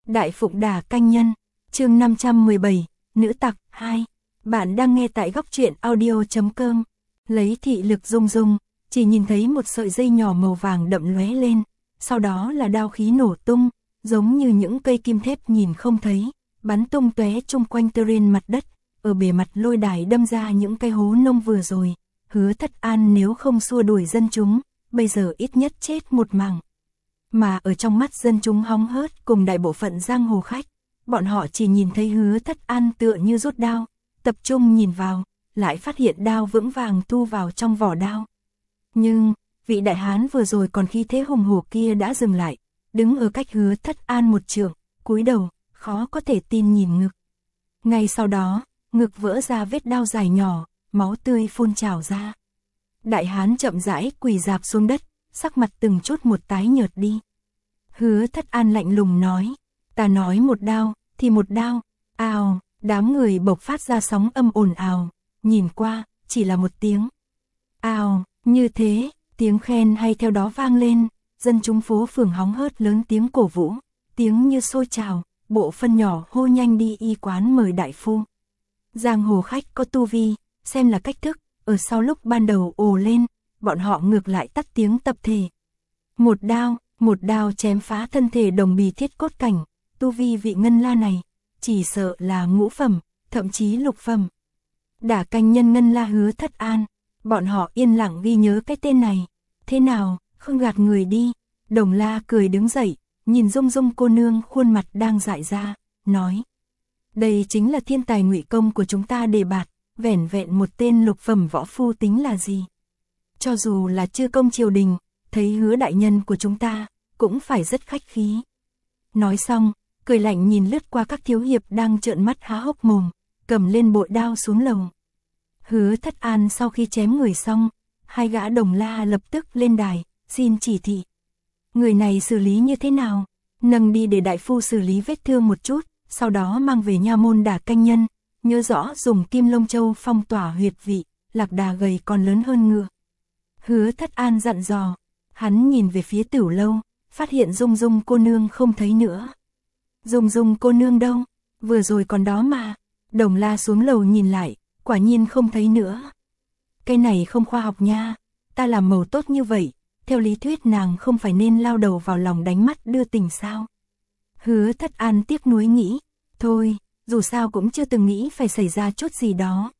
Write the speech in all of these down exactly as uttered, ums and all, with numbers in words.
Đại Phụng Đả Canh Nhân, chương năm trăm mười bảy, Nữ Tặc hai. Bạn đang nghe tại góc truyện audio chấm com. Lấy thị lực rung rung, chỉ nhìn thấy một sợi dây nhỏ màu vàng đậm lóe lên, sau đó là đao khí nổ tung, giống như những cây kim thép nhìn không thấy, bắn tung tóe chung quanh terrain mặt đất, ở bề mặt lôi đài đâm ra những cái hố nông vừa rồi. Hứa Thất An nếu không xua đuổi dân chúng, bây giờ ít nhất chết một mảng. Mà ở trong mắt dân chúng hóng hớt cùng đại bộ phận giang hồ khách, bọn họ chỉ nhìn thấy Hứa Thất An tựa như rút đao, tập trung nhìn vào, lại phát hiện đao vững vàng thu vào trong vỏ đao. Nhưng, vị đại hán vừa rồi còn khí thế hùng hổ kia đã dừng lại, đứng ở cách Hứa Thất An một trượng, cúi đầu, khó có thể tin nhìn ngực. Ngay sau đó, ngực vỡ ra vết đao dài nhỏ, máu tươi phun trào ra. Đại hán chậm rãi quỳ rạp xuống đất, sắc mặt từng chút một tái nhợt đi. Hứa Thất An lạnh lùng nói, ta nói một đao, thì một đao. Ào, đám người bộc phát ra sóng âm ồn ào, nhìn qua, chỉ là một tiếng. Ào, như thế, tiếng khen hay theo đó vang lên, dân chúng phố phường hóng hớt lớn tiếng cổ vũ, tiếng như sôi trào, bộ phân nhỏ hô nhanh đi y quán mời đại phu. Giang hồ khách có tu vi, xem là cách thức, ở sau lúc ban đầu ồ lên, bọn họ ngược lại tắt tiếng tập thể. Một đao, một đao chém phá thân thể đồng bì thiết cốt cảnh, tu vi vị ngân la này, chỉ sợ là ngũ phẩm, thậm chí lục phẩm. Đả Canh Nhân ngân la Hứa Thất An, bọn họ yên lặng ghi nhớ cái tên này. Thế nào, không gạt người đi. Đồng La cười đứng dậy, nhìn Dung Dung cô nương khuôn mặt đang dại ra, nói. Đây chính là thiên tài ngụy công của chúng ta đề bạt, vẻn vẹn một tên lục phẩm võ phu tính là gì. Cho dù là chư công triều đình, thấy Hứa đại nhân của chúng ta, cũng phải rất khách khí. Nói xong, cười lạnh nhìn lướt qua các thiếu hiệp đang trợn mắt há hốc mồm, cầm lên bội đao xuống lầu. Hứa Thất An sau khi chém người xong, hai gã Đồng La lập tức lên đài, xin chỉ thị. Người này xử lý như thế nào? Nâng đi để đại phu xử lý vết thương một chút, sau đó mang về nha môn Đả Canh Nhân, nhớ rõ dùng kim lông châu phong tỏa huyệt vị, lạc đà gầy còn lớn hơn ngựa. Hứa Thất An dặn dò, hắn nhìn về phía Tửu Lâu, phát hiện Dung Dung cô nương không thấy nữa. Dung Dung cô nương đâu? Vừa rồi còn đó mà. Đồng La xuống lầu nhìn lại, quả nhiên không thấy nữa. Cái này không khoa học nha, ta làm màu tốt như vậy, theo lý thuyết nàng không phải nên lao đầu vào lòng đánh mắt đưa tình sao? Hứa Thất An tiếc nuối nghĩ, thôi, dù sao cũng chưa từng nghĩ phải xảy ra chút gì đó.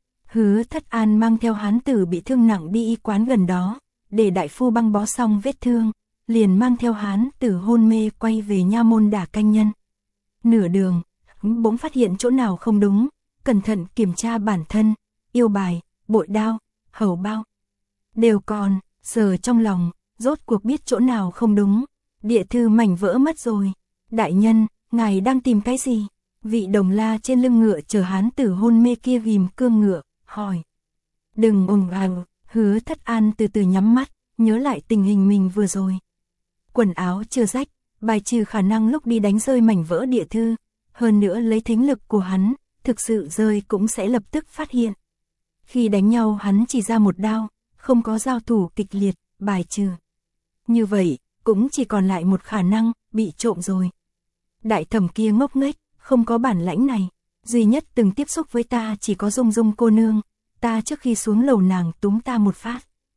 Hứa Thất An mang theo hán tử bị thương nặng đi y quán gần đó, để đại phu băng bó xong vết thương, liền mang theo hán tử hôn mê quay về nha môn Đả Canh Nhân. Nửa đường, bỗng phát hiện chỗ nào không đúng, cẩn thận kiểm tra bản thân, yêu bài, bội đao, hầu bao. Đều còn, giờ trong lòng, rốt cuộc biết chỗ nào không đúng, địa thư mảnh vỡ mất rồi. Đại nhân, ngài đang tìm cái gì? Vị Đồng La trên lưng ngựa chờ hán tử hôn mê kia ghim cương ngựa, hỏi. Đừng ồn ào, Hứa Thất An từ từ nhắm mắt, nhớ lại tình hình mình vừa rồi. Quần áo chưa rách, bài trừ khả năng lúc đi đánh rơi mảnh vỡ địa thư, hơn nữa lấy thính lực của hắn, thực sự rơi cũng sẽ lập tức phát hiện. Khi đánh nhau hắn chỉ ra một đao, không có giao thủ kịch liệt, bài trừ. Như vậy, cũng chỉ còn lại một khả năng, bị trộm rồi. Đại thẩm kia ngốc nghếch, không có bản lãnh này, duy nhất từng tiếp xúc với ta chỉ có Dung Dung cô nương, ta trước khi xuống lầu nàng túm ta một phát.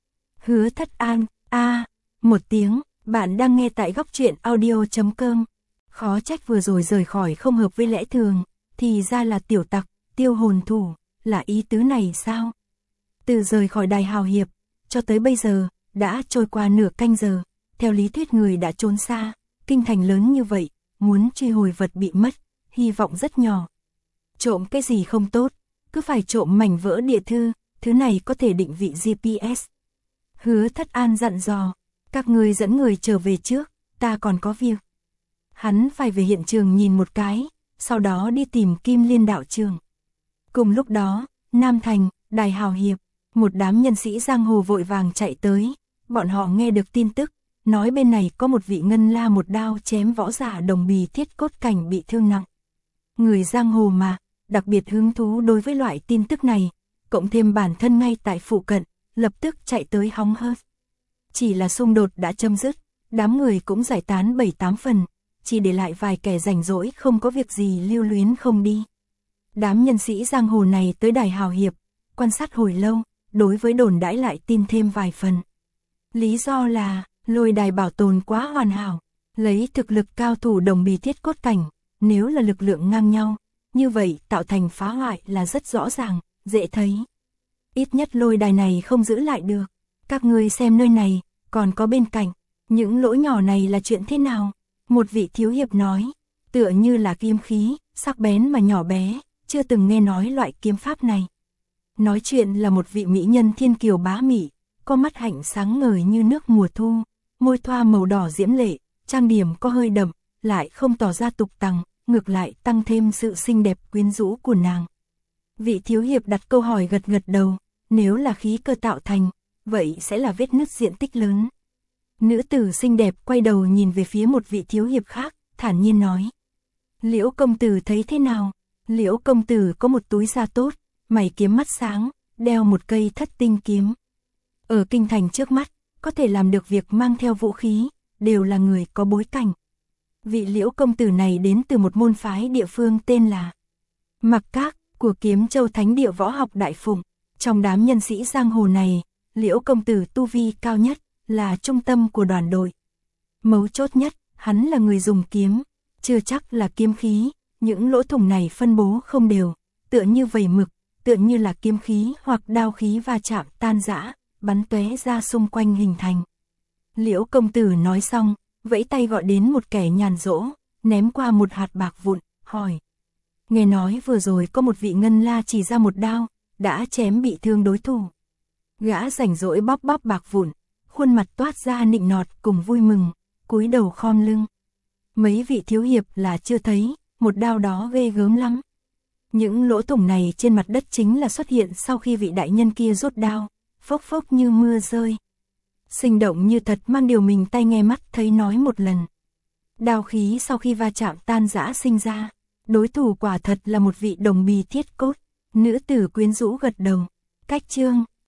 Hứa Thất An, a à, một tiếng, bạn đang nghe tại góc truyện audio chấm com. Khó trách vừa rồi rời khỏi không hợp với lẽ thường, thì ra là tiểu tặc, tiêu hồn thủ, là ý tứ này sao? Từ rời khỏi đài hào hiệp, cho tới bây giờ, đã trôi qua nửa canh giờ, theo lý thuyết người đã trốn xa, kinh thành lớn như vậy, muốn truy hồi vật bị mất, hy vọng rất nhỏ. Trộm cái gì không tốt, cứ phải trộm mảnh vỡ địa thư, thứ này có thể định vị giê pê ét. Hứa Thất An dặn dò, các người dẫn người trở về trước, ta còn có việc. Hắn phải về hiện trường nhìn một cái, sau đó đi tìm Kim Liên đạo trường. Cùng lúc đó, Nam Thành, đài hào hiệp, một đám nhân sĩ giang hồ vội vàng chạy tới, bọn họ nghe được tin tức, nói bên này có một vị ngân la một đao chém võ giả đồng bì thiết cốt cảnh bị thương nặng. Người giang hồ mà, đặc biệt hứng thú đối với loại tin tức này, cộng thêm bản thân ngay tại phụ cận, lập tức chạy tới hóng hớt. Chỉ là xung đột đã chấm dứt, đám người cũng giải tán bảy tám phần, chỉ để lại vài kẻ rảnh rỗi không có việc gì lưu luyến không đi. Đám nhân sĩ giang hồ này tới đài hào hiệp, quan sát hồi lâu, đối với đồn đãi lại tin thêm vài phần. Lý do là, lôi đài bảo tồn quá hoàn hảo, lấy thực lực cao thủ đồng bì thiết cốt cảnh, nếu là lực lượng ngang nhau, như vậy tạo thành phá hoại là rất rõ ràng, dễ thấy. Ít nhất lôi đài này không giữ lại được. Các ngươi xem nơi này, còn có bên cạnh, những lỗ nhỏ này là chuyện thế nào? Một vị thiếu hiệp nói, tựa như là kiếm khí, sắc bén mà nhỏ bé, chưa từng nghe nói loại kiếm pháp này. Nói chuyện là một vị mỹ nhân thiên kiều bá mỹ, có mắt hạnh sáng ngời như nước mùa thu, môi thoa màu đỏ diễm lệ, trang điểm có hơi đậm, lại không tỏ ra tục tằng, ngược lại tăng thêm sự xinh đẹp quyến rũ của nàng. Vị thiếu hiệp đặt câu hỏi gật gật đầu, nếu là khí cơ tạo thành, vậy sẽ là vết nứt diện tích lớn. Nữ tử xinh đẹp quay đầu nhìn về phía một vị thiếu hiệp khác, thản nhiên nói. Liễu công tử thấy thế nào? Liễu công tử có một túi da tốt, mày kiếm mắt sáng, đeo một cây thất tinh kiếm. Ở kinh thành trước mắt, có thể làm được việc mang theo vũ khí, đều là người có bối cảnh. Vị Liễu công tử này đến từ một môn phái địa phương tên là Mặc Các, của Kiếm Châu Thánh Địa Võ Học Đại Phụng. Trong đám nhân sĩ giang hồ này, Liễu công tử tu vi cao nhất, là trung tâm của đoàn đội. Mấu chốt nhất, hắn là người dùng kiếm, chưa chắc là kiếm khí, những lỗ thủng này phân bố không đều, tựa như vẩy mực, tựa như là kiếm khí hoặc đao khí va chạm tan rã, bắn tóe ra xung quanh hình thành. Liễu công tử nói xong, vẫy tay gọi đến một kẻ nhàn rỗi, ném qua một hạt bạc vụn, hỏi. Nghe nói vừa rồi có một vị ngân la chỉ ra một đao, đã chém bị thương đối thủ. Gã rảnh rỗi bóp bóp bạc vụn, khuôn mặt toát ra nịnh nọt cùng vui mừng, cúi đầu khom lưng. Mấy vị thiếu hiệp là chưa thấy, một đao đó ghê gớm lắm. Những lỗ thủng này trên mặt đất chính là xuất hiện sau khi vị đại nhân kia rút đao, phốc phốc như mưa rơi. Sinh động như thật, mang điều mình tay nghe mắt thấy nói một lần. Đao khí sau khi va chạm tan rã sinh ra, đối thủ quả thật là một vị đồng bì thiết cốt. Nữ tử quyến rũ gật đầu. Cách chương